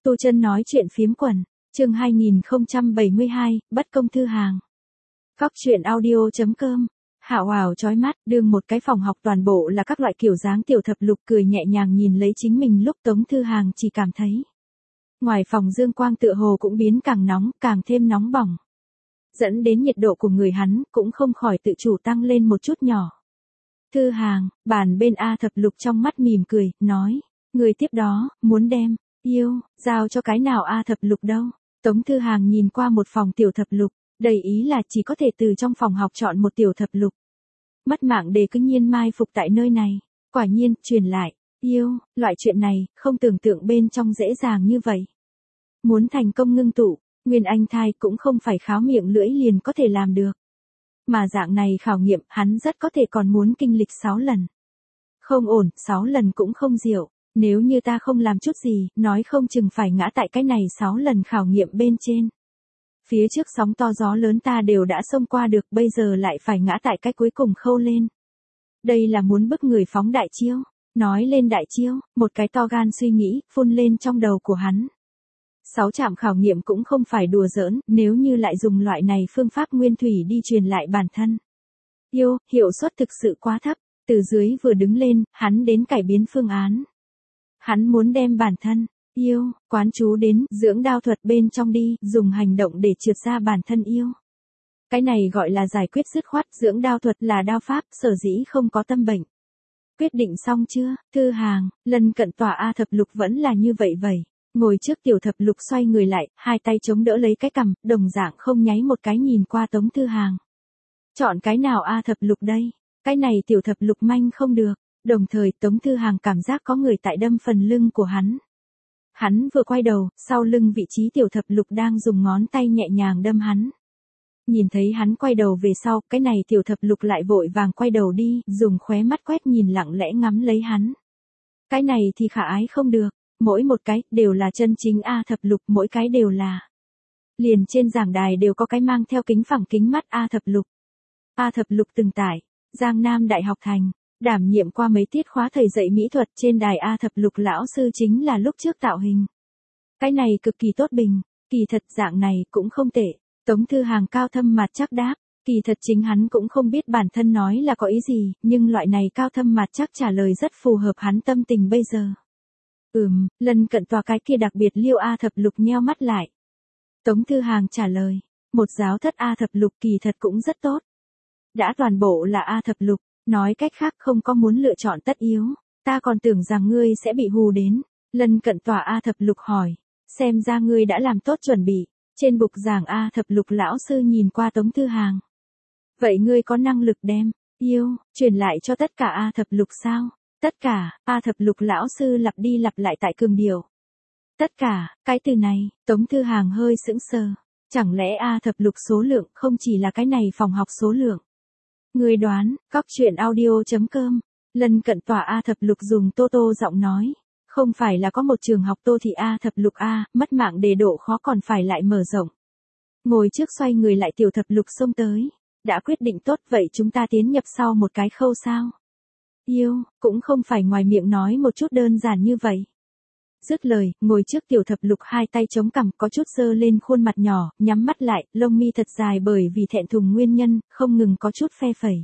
Tu Chân nói chuyện phiếm quần, chương 2072, bất công thư hàng. Góc truyện audio.com. Hảo hảo chói mắt, đương một cái phòng học toàn bộ là các loại kiểu dáng tiểu thập lục, cười nhẹ nhàng nhìn lấy chính mình lúc Tống Thư Hàng chỉ cảm thấy. Ngoài phòng dương quang tựa hồ cũng biến càng nóng, càng thêm nóng bỏng. Dẫn đến nhiệt độ của người hắn cũng không khỏi tự chủ tăng lên một chút nhỏ. Thư Hàng, bàn bên A thập lục trong mắt mỉm cười, nói, người tiếp đó, muốn đem, yêu, giao cho cái nào A thập lục đâu. Tống Thư Hàng nhìn qua một phòng tiểu thập lục, đầy ý là chỉ có thể từ trong phòng học chọn một tiểu thập lục. Mất mạng để cứ nhiên mai phục tại nơi này, quả nhiên, truyền lại, yêu, loại chuyện này, không tưởng tượng bên trong dễ dàng như vậy. Muốn thành công ngưng tụ, nguyên anh thai cũng không phải kháo miệng lưỡi liền có thể làm được. Mà dạng này khảo nghiệm hắn rất có thể còn muốn kinh lịch 6 lần. Không ổn, 6 lần cũng không diệu, nếu như ta không làm chút gì, nói không chừng phải ngã tại cái này 6 lần khảo nghiệm bên trên. Phía trước sóng to gió lớn ta đều đã xông qua được, bây giờ lại phải ngã tại cái cuối cùng khâu lên. Đây là muốn bức người phóng đại chiêu, nói lên đại chiêu, một cái to gan suy nghĩ, phun lên trong đầu của hắn. 6 trạm khảo nghiệm cũng không phải đùa giỡn, nếu như lại dùng loại này phương pháp nguyên thủy đi truyền lại bản thân. Yêu, hiệu suất thực sự quá thấp, từ dưới vừa đứng lên, hắn đến cải biến phương án. Hắn muốn đem bản thân, yêu, quán chú đến dưỡng đao thuật bên trong đi, dùng hành động để trượt ra bản thân yêu. Cái này gọi là giải quyết dứt khoát, dưỡng đao thuật là đao pháp, sở dĩ không có tâm bệnh. Quyết định xong chưa, Thư Hàng, lần cận tòa A thập lục vẫn là như vậy vậy. Ngồi trước tiểu thập lục xoay người lại, hai tay chống đỡ lấy cái cằm, đồng dạng không nháy một cái nhìn qua Tống Thư Hàng. Chọn cái nào A thập lục đây? Cái này tiểu thập lục manh không được. Đồng thời Tống Thư Hàng cảm giác có người tại đâm phần lưng của hắn. Hắn vừa quay đầu, sau lưng vị trí tiểu thập lục đang dùng ngón tay nhẹ nhàng đâm hắn. Nhìn thấy hắn quay đầu về sau, cái này tiểu thập lục lại vội vàng quay đầu đi, dùng khóe mắt quét nhìn lặng lẽ ngắm lấy hắn. Cái này thì khả ái không được. Mỗi một cái, đều là chân chính A thập lục, mỗi cái đều là. Liền trên giảng đài đều có cái mang theo kính phẳng kính mắt A thập lục. A thập lục từng tại Giang Nam Đại học thành, đảm nhiệm qua mấy tiết khóa thầy dạy mỹ thuật trên đài A thập lục lão sư chính là lúc trước tạo hình. Cái này cực kỳ tốt bình, kỳ thật dạng này cũng không tệ. Tống Thư Hàng cao thâm mặt chắc đáp, kỳ thật chính hắn cũng không biết bản thân nói là có ý gì, nhưng loại này cao thâm mặt chắc trả lời rất phù hợp hắn tâm tình bây giờ. Lần cận tòa cái kia đặc biệt liêu A thập lục nheo mắt lại. Tống Thư Hàng trả lời, một giáo thất A thập lục kỳ thật cũng rất tốt. Đã toàn bộ là A thập lục, nói cách khác không có muốn lựa chọn tất yếu, ta còn tưởng rằng ngươi sẽ bị hù đến. Lần cận tòa A thập lục hỏi, xem ra ngươi đã làm tốt chuẩn bị. Trên bục giảng A thập lục lão sư nhìn qua Tống Thư Hàng. Vậy ngươi có năng lực đem, yêu, truyền lại cho tất cả A thập lục sao? Tất cả, A thập lục lão sư lặp đi lặp lại tại cường điệu. Tất cả, cái từ này, Tống Thư Hàng hơi sững sờ. Chẳng lẽ A thập lục số lượng không chỉ là cái này phòng học số lượng? Người đoán, góc truyện audio.com. Lần cận tòa A thập lục dùng tô tô giọng nói. Không phải là có một trường học tô thị A thập lục A, mất mạng đề độ khó còn phải lại mở rộng. Ngồi trước xoay người lại tiểu thập lục xông tới. Đã quyết định tốt vậy chúng ta tiến nhập sau một cái khâu sao? Yêu, cũng không phải ngoài miệng nói một chút đơn giản như vậy. Dứt lời, ngồi trước tiểu thập lục hai tay chống cằm có chút dơ lên khuôn mặt nhỏ, nhắm mắt lại, lông mi thật dài bởi vì thẹn thùng nguyên nhân, không ngừng có chút phe phẩy.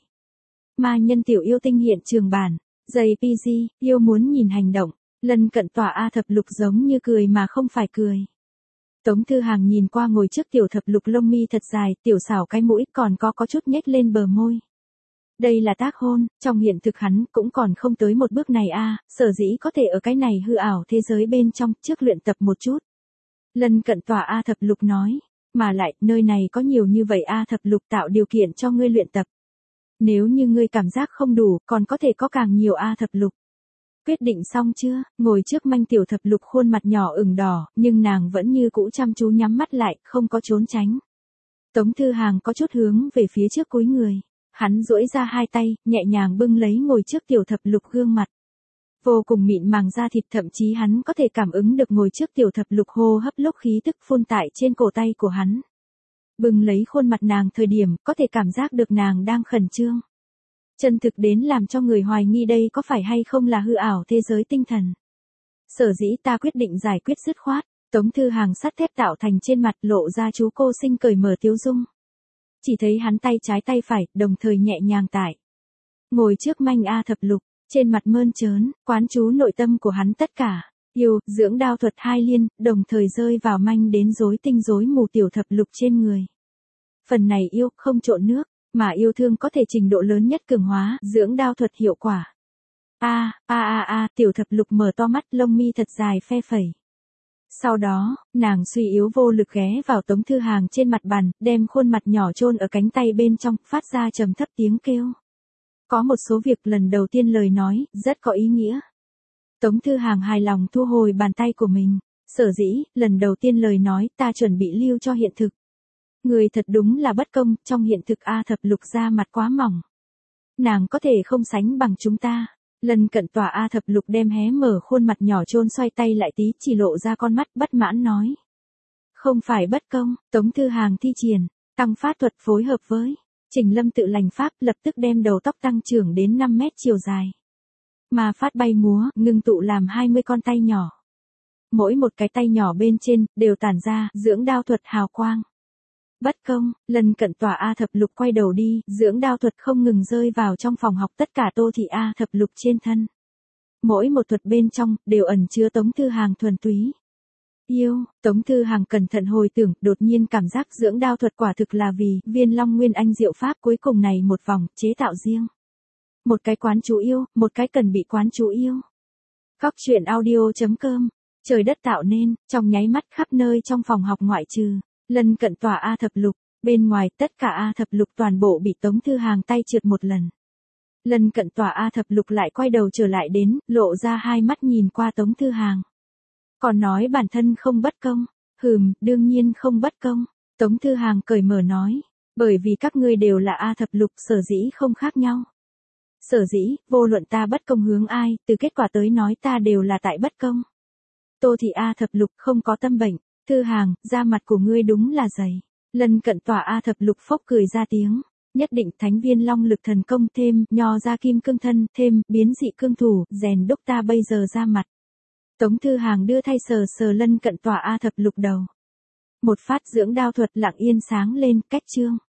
Ma nhân tiểu yêu tinh hiện trường bản, JPG, yêu muốn nhìn hành động, lần cận tòa A thập lục giống như cười mà không phải cười. Tống Thư Hàng nhìn qua ngồi trước tiểu thập lục lông mi thật dài, tiểu xảo cái mũi còn có chút nhếch lên bờ môi. Đây là tác hôn, trong hiện thực hắn cũng còn không tới một bước này a, sở dĩ có thể ở cái này hư ảo thế giới bên trong trước luyện tập một chút. Lần cận tòa A thập lục nói, mà lại nơi này có nhiều như vậy A thập lục tạo điều kiện cho ngươi luyện tập. Nếu như ngươi cảm giác không đủ, còn có thể có càng nhiều A thập lục. Quyết định xong chưa, ngồi trước manh tiểu thập lục khuôn mặt nhỏ ửng đỏ, nhưng nàng vẫn như cũ chăm chú nhắm mắt lại, không có trốn tránh. Tống Thư Hàng có chút hướng về phía trước cúi người. Hắn duỗi ra hai tay, nhẹ nhàng bưng lấy ngồi trước tiểu thập lục gương mặt. Vô cùng mịn màng da thịt, thậm chí hắn có thể cảm ứng được ngồi trước tiểu thập lục hô hấp lúc khí tức phun tại trên cổ tay của hắn. Bưng lấy khuôn mặt nàng thời điểm, có thể cảm giác được nàng đang khẩn trương. Chân thực đến làm cho người hoài nghi đây có phải hay không là hư ảo thế giới tinh thần. Sở dĩ ta quyết định giải quyết dứt khoát, Tống Thư Hàng sắt thép tạo thành trên mặt lộ ra chú cô sinh cởi mở tiếu dung. Chỉ thấy hắn tay trái tay phải, đồng thời nhẹ nhàng tải. Ngồi trước manh A thập lục, trên mặt mơn trớn, quán chú nội tâm của hắn tất cả. Yêu, dưỡng đao thuật hai liên, đồng thời rơi vào manh đến rối tinh rối mù tiểu thập lục trên người. Phần này yêu, không trộn nước, mà yêu thương có thể trình độ lớn nhất cường hóa, dưỡng đao thuật hiệu quả. Tiểu thập lục mở to mắt, lông mi thật dài phe phẩy. Sau đó, nàng suy yếu vô lực ghé vào Tống Thư Hàng trên mặt bàn, đem khuôn mặt nhỏ chôn ở cánh tay bên trong, phát ra trầm thấp tiếng kêu. Có một số việc lần đầu tiên lời nói, rất có ý nghĩa. Tống Thư Hàng hài lòng thu hồi bàn tay của mình. Sở dĩ, lần đầu tiên lời nói ta chuẩn bị lưu cho hiện thực. Người thật đúng là bất công, trong hiện thực A thập lục da mặt quá mỏng. Nàng có thể không sánh bằng chúng ta. Lần cận tòa A thập lục đem hé mở khuôn mặt nhỏ chôn xoay tay lại tí chỉ lộ ra con mắt bất mãn nói. Không phải bất công, Tống Thư Hàng thi triển, tăng phát thuật phối hợp với Trình Lâm tự lành pháp lập tức đem đầu tóc tăng trưởng đến 5 mét chiều dài. Mà phát bay múa, ngưng tụ làm 20 con tay nhỏ. Mỗi một cái tay nhỏ bên trên, đều tản ra, dưỡng đao thuật hào quang. Bất công, lần cận tòa A thập lục quay đầu đi, dưỡng đao thuật không ngừng rơi vào trong phòng học tất cả Tô Thị A thập lục trên thân. Mỗi một thuật bên trong, đều ẩn chứa Tống Thư Hàng thuần túy. Yêu, Tống Thư Hàng cẩn thận hồi tưởng, đột nhiên cảm giác dưỡng đao thuật quả thực là vì Viên Long Nguyên Anh diệu pháp cuối cùng này một vòng, chế tạo riêng. Một cái quán chú yêu, một cái cần bị quán chú yêu. Góc truyện audio.com, trời đất tạo nên, trong nháy mắt khắp nơi trong phòng học ngoại trừ lần cận tòa A thập lục, bên ngoài tất cả A thập lục toàn bộ bị Tống Thư Hàng tay trượt một lần. Lần cận tòa A thập lục lại quay đầu trở lại đến, lộ ra hai mắt nhìn qua Tống Thư Hàng. Còn nói bản thân không bất công, đương nhiên không bất công, Tống Thư Hàng cởi mở nói, bởi vì các ngươi đều là A thập lục sở dĩ không khác nhau. Sở dĩ, vô luận ta bất công hướng ai, từ kết quả tới nói ta đều là tại bất công. Tô Thị A thập lục không có tâm bệnh. Thư Hàng, da mặt của ngươi đúng là dày. Lần cận tòa A thập lục phốc cười ra tiếng. Nhất định thánh viên long lực thần công thêm, nho ra kim cương thân, thêm, biến dị cương thủ, rèn đúc ta bây giờ ra mặt. Tống Thư Hàng đưa thay sờ sờ lân cận tòa A thập lục đầu. Một phát dưỡng đao thuật lặng yên sáng lên, cách chương.